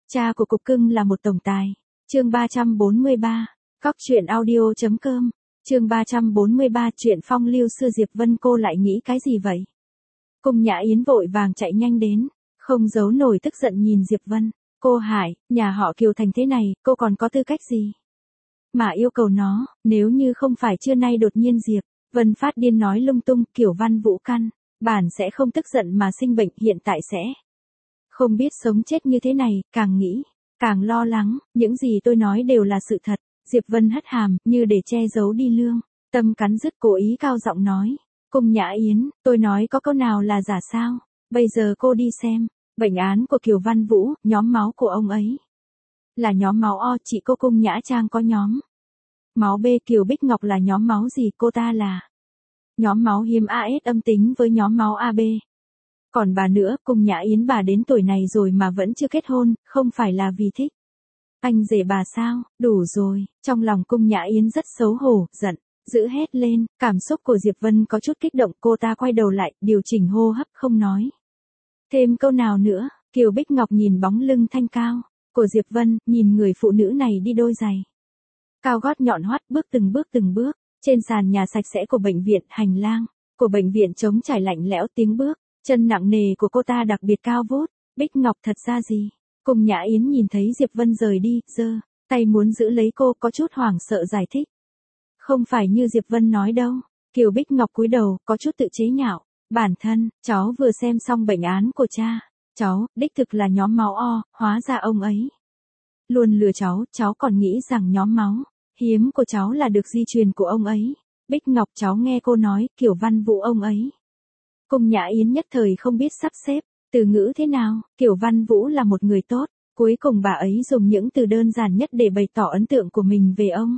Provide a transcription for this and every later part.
Cha của cục cưng là một tổng tài. Chương 343. Cóc truyện audio.com. Chương 343 chuyện phong lưu xưa Diệp Vân cô lại nghĩ cái gì vậy? Cung Nhã Yến vội vàng chạy nhanh đến, không giấu nổi tức giận nhìn Diệp Vân. Cô Hải, nhà họ Kiều thành thế này, cô còn có tư cách gì mà yêu cầu nó, nếu như không phải trưa nay đột nhiên Diệp Vân phát điên nói lung tung, Kiều Văn Vũ căn bản sẽ không tức giận mà sinh bệnh, hiện tại sẽ không biết sống chết như thế này, càng nghĩ càng lo lắng, những gì tôi nói đều là sự thật. Diệp Vân hất hàm, như để che giấu đi lương tâm cắn rứt, cố ý cao giọng nói. Cung Nhã Yến, tôi nói có câu nào là giả sao? Bây giờ cô đi xem bệnh án của Kiều Văn Vũ, nhóm máu của ông ấy là nhóm máu O, chị cô Cung Nhã Trang có nhóm máu B, Kiều Bích Ngọc là nhóm máu gì, cô ta là nhóm máu hiếm AS âm tính với nhóm máu AB. Còn bà nữa, Cung Nhã Yến bà đến tuổi này rồi mà vẫn chưa kết hôn, không phải là vì thích anh rể bà sao? Đủ rồi. Trong lòng Cung Nhã Yến rất xấu hổ, giận dữ hét lên. Cảm xúc của Diệp Vân có chút kích động, cô ta quay đầu lại, điều chỉnh hô hấp, không nói thêm câu nào nữa. Kiều Bích Ngọc nhìn bóng lưng thanh cao của Diệp Vân, nhìn người phụ nữ này đi đôi giày cao gót nhọn hoắt, bước từng bước trên sàn nhà sạch sẽ của bệnh viện. Hành lang của bệnh viện trống trải lạnh lẽo, tiếng bước chân nặng nề của cô ta đặc biệt cao vút. Bích Ngọc, thật ra gì? Cung Nhã Yến nhìn thấy Diệp Vân rời đi, giơ tay muốn giữ lấy cô, có chút hoảng sợ giải thích. Không phải như Diệp Vân nói đâu. Kiều Bích Ngọc cúi đầu, có chút tự chế nhạo. Bản thân, cháu vừa xem xong bệnh án của cha. Cháu, đích thực là nhóm máu O, hóa ra ông ấy luôn lừa cháu còn nghĩ rằng nhóm máu hiếm của cháu là được di truyền của ông ấy. Bích Ngọc, cháu nghe cô nói, Kiều Văn Vũ ông ấy. Cung Nhã Yến nhất thời không biết sắp xếp từ ngữ thế nào. Kiều Văn Vũ là một người tốt, cuối cùng bà ấy dùng những từ đơn giản nhất để bày tỏ ấn tượng của mình về ông.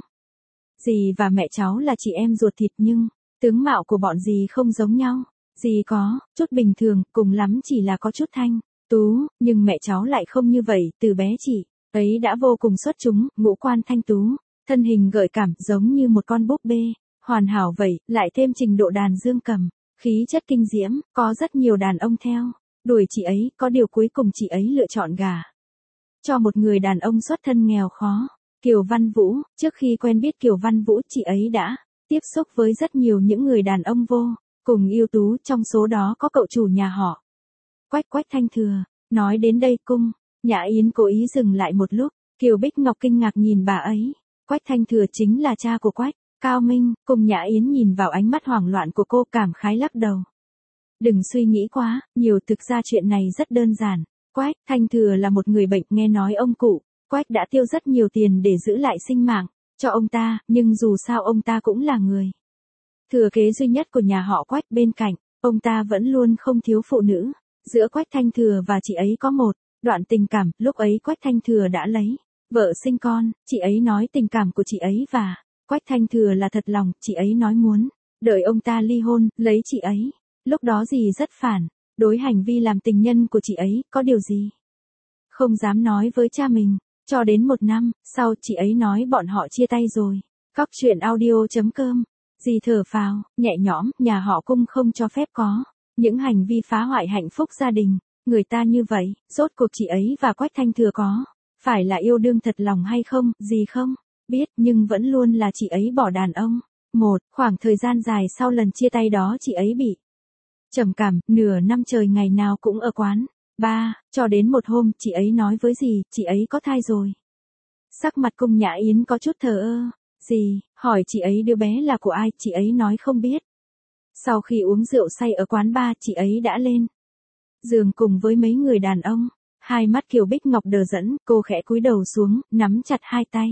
Dì và mẹ cháu là chị em ruột thịt nhưng tướng mạo của bọn dì không giống nhau. Dì có chút bình thường, cùng lắm chỉ là có chút thanh tú, nhưng mẹ cháu lại không như vậy. Từ bé chị ấy đã vô cùng xuất chúng, ngũ quan thanh tú, thân hình gợi cảm giống như một con búp bê hoàn hảo vậy, lại thêm trình độ đàn dương cầm, khí chất kinh diễm, có rất nhiều đàn ông theo đuổi chị ấy, có điều cuối cùng chị ấy lựa chọn gả cho một người đàn ông xuất thân nghèo khó. Kiều Văn Vũ, trước khi quen biết Kiều Văn Vũ, chị ấy đã tiếp xúc với rất nhiều những người đàn ông vô cùng ưu tú, trong số đó có cậu chủ nhà họ Quách Thanh Thừa. Nói đến đây, Cung Nhã Yến cố ý dừng lại một lúc. Kiều Bích Ngọc kinh ngạc nhìn bà ấy. Quách Thanh Thừa chính là cha của Quách Cao Minh. Cung Nhã Yến nhìn vào ánh mắt hoảng loạn của cô, cảm khái lắc đầu. Đừng suy nghĩ quá nhiều, thực ra chuyện này rất đơn giản. Quách Thanh Thừa là một người bệnh, nghe nói ông cụ Quách đã tiêu rất nhiều tiền để giữ lại sinh mạng cho ông ta, nhưng dù sao ông ta cũng là người thừa kế duy nhất của nhà họ Quách, bên cạnh ông ta vẫn luôn không thiếu phụ nữ. Giữa Quách Thanh Thừa và chị ấy có một đoạn tình cảm, lúc ấy Quách Thanh Thừa đã lấy vợ sinh con, chị ấy nói tình cảm của chị ấy và Quách Thanh Thừa là thật lòng, chị ấy nói muốn đợi ông ta ly hôn, lấy chị ấy. Lúc đó dì rất phản đối hành vi làm tình nhân của chị ấy, có điều gì không dám nói với cha mình. Cho đến 1 năm sau, chị ấy nói bọn họ chia tay rồi. Cóc truyện audio.com. Dì thở phào nhẹ nhõm, nhà họ Cung không cho phép có những hành vi phá hoại hạnh phúc gia đình người ta như vậy. Rốt cuộc chị ấy và Quách Thanh Thừa có phải là yêu đương thật lòng hay không, dì không biết, nhưng vẫn luôn là chị ấy bỏ đàn ông. Khoảng thời gian dài sau lần chia tay đó, chị ấy bị trầm cảm, nửa năm trời ngày nào cũng ở quán bar, cho đến một hôm, chị ấy nói với dì, chị ấy có thai rồi. Sắc mặt Cung Nhã Yến có chút thờ ơ. Dì hỏi chị ấy đứa bé là của ai, chị ấy nói không biết. Sau khi uống rượu say ở quán bar, chị ấy đã lên giường cùng với mấy người đàn ông. Hai mắt Kiều Bích Ngọc đờ đẫn, cô khẽ cúi đầu xuống, nắm chặt hai tay.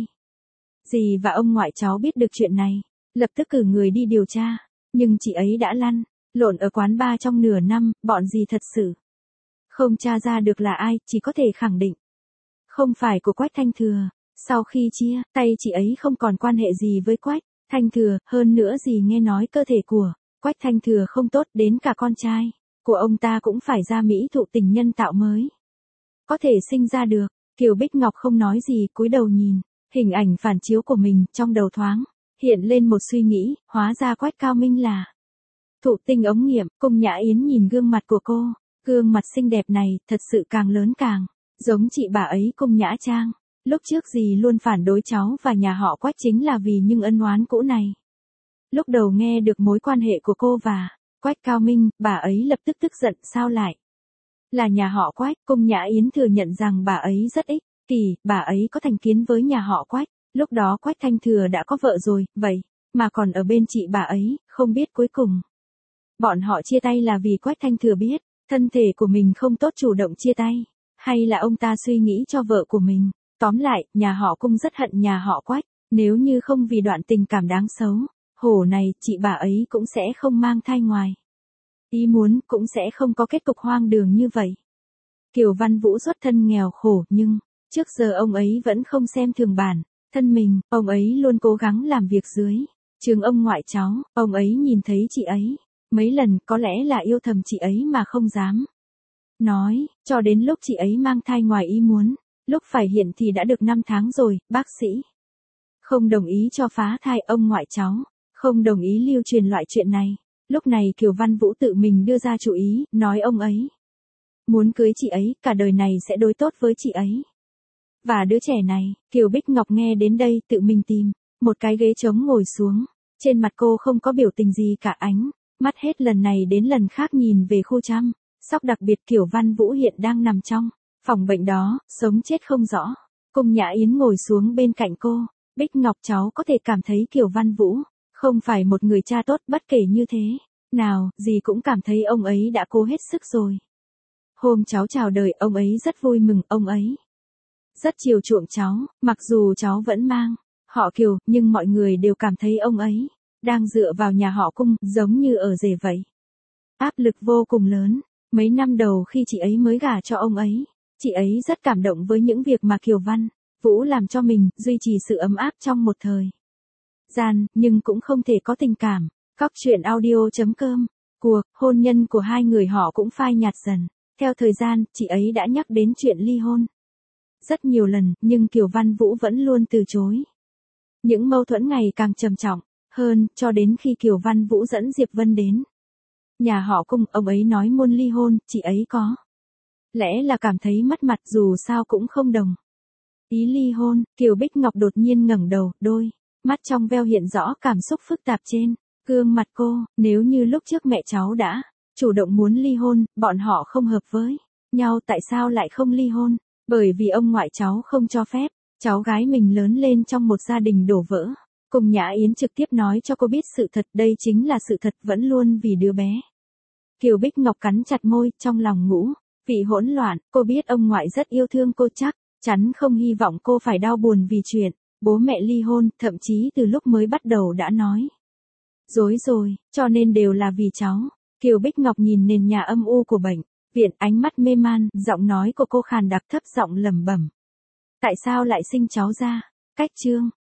Dì và ông ngoại cháu biết được chuyện này, lập tức cử người đi điều tra, nhưng chị ấy đã lăn lộn ở quán bar trong nửa năm, bọn dì thật sự không tra ra được là ai, chỉ có thể khẳng định không phải của Quách Thanh Thừa. Sau khi chia tay, chị ấy không còn quan hệ gì với Quách Thanh Thừa, hơn nữa dì nghe nói cơ thể của Quách Thanh Thừa không tốt, đến cả con trai của ông ta cũng phải ra Mỹ thụ tình nhân tạo mới có thể sinh ra được. Kiều Bích Ngọc không nói gì, cúi đầu nhìn hình ảnh phản chiếu của mình, trong đầu thoáng hiện lên một suy nghĩ, hóa ra Quách Cao Minh là thụ tinh ống nghiệm. Cung Nhã Yến nhìn gương mặt của cô, gương mặt xinh đẹp này, thật sự càng lớn càng Giống chị bà ấy Cung Nhã Trang, lúc trước dì luôn phản đối cháu và nhà họ Quách chính là vì những ân oán cũ này. Lúc đầu nghe được mối quan hệ của cô và Quách Cao Minh, bà ấy lập tức tức giận sao lại là nhà họ Quách. Cung Nhã Yến thừa nhận rằng bà ấy rất ích kỷ, bà ấy có thành kiến với nhà họ Quách. Lúc đó Quách Thanh Thừa đã có vợ rồi, vậy mà còn ở bên chị bà ấy, không biết cuối cùng bọn họ chia tay là vì Quách Thanh Thừa biết thân thể của mình không tốt chủ động chia tay, hay là ông ta suy nghĩ cho vợ của mình. Tóm lại, nhà họ Cung rất hận nhà họ Quách, nếu như không vì đoạn tình cảm đáng xấu, hổ này, chị bà ấy cũng sẽ không mang thai ngoài ý muốn, cũng sẽ không có kết cục hoang đường như vậy. Kiều Văn Vũ xuất thân nghèo khổ nhưng, trước giờ ông ấy vẫn không xem thường bản thân mình, ông ấy luôn cố gắng làm việc dưới trường ông ngoại cháu, ông ấy nhìn thấy chị ấy mấy lần, có lẽ là yêu thầm chị ấy mà không dám nói, cho đến lúc chị ấy mang thai ngoài ý muốn, lúc phải hiện thì đã được 5 tháng rồi, bác sĩ không đồng ý cho phá thai, ông ngoại cháu không đồng ý lưu truyền loại chuyện này. Lúc này Kiều Văn Vũ tự mình đưa ra chủ ý, nói ông ấy muốn cưới chị ấy, cả đời này sẽ đối tốt với chị ấy và đứa trẻ này. Kiều Bích Ngọc nghe đến đây tự mình tìm một cái ghế trống ngồi xuống, trên mặt cô không có biểu tình gì cả, ánh mắt hết lần này đến lần khác nhìn về khu chăm sóc đặc biệt. Kiều Văn Vũ hiện đang nằm trong phòng bệnh đó, sống chết không rõ. Cung Nhã Yến ngồi xuống bên cạnh cô. Bích Ngọc, cháu có thể cảm thấy Kiều Văn Vũ không phải một người cha tốt, bất kể như thế nào, dì cũng cảm thấy ông ấy đã cố hết sức rồi. Hôm cháu chào đời, ông ấy rất vui mừng, ông ấy rất chiều chuộng cháu, mặc dù cháu vẫn mang họ Kiều, nhưng mọi người đều cảm thấy ông ấy đang dựa vào nhà họ Cung, giống như ở rể vậy. Áp lực vô cùng lớn. Mấy năm đầu khi chị ấy mới gả cho ông ấy, chị ấy rất cảm động với những việc mà Kiều Văn Vũ làm cho mình, duy trì sự ấm áp trong một thời gian, nhưng cũng không thể có tình cảm. Các chuyện audio.com, cuộc hôn nhân của hai người họ cũng phai nhạt dần. Theo thời gian, chị ấy đã nhắc đến chuyện ly hôn rất nhiều lần, nhưng Kiều Văn Vũ vẫn luôn từ chối. Những mâu thuẫn ngày càng trầm trọng hơn, cho đến khi Kiều Văn Vũ dẫn Diệp Vân đến nhà họ Cung, ông ấy nói muốn ly hôn, chị ấy có lẽ là cảm thấy mất mặt, dù sao cũng không đồng ý ly hôn. Kiều Bích Ngọc đột nhiên ngẩng đầu, đôi mắt trong veo hiện rõ cảm xúc phức tạp trên gương mặt cô. Nếu như lúc trước mẹ cháu đã chủ động muốn ly hôn, bọn họ không hợp với nhau, tại sao lại không ly hôn? Bởi vì ông ngoại cháu không cho phép cháu gái mình lớn lên trong một gia đình đổ vỡ. Cung Nhã Yến trực tiếp nói cho cô biết sự thật, đây chính là sự thật, vẫn luôn vì đứa bé. Kiều Bích Ngọc cắn chặt môi, trong lòng ngũ vị hỗn loạn. Cô biết ông ngoại rất yêu thương cô, chắc chắn không hy vọng cô phải đau buồn vì chuyện bố mẹ ly hôn, thậm chí từ lúc mới bắt đầu đã nói dối rồi, cho nên đều là vì cháu. Kiều Bích Ngọc nhìn nền nhà âm u của bệnh viện, ánh mắt mê man, giọng nói của cô khàn đặc, thấp giọng lẩm bẩm. Tại sao lại sinh cháu ra? Cách chương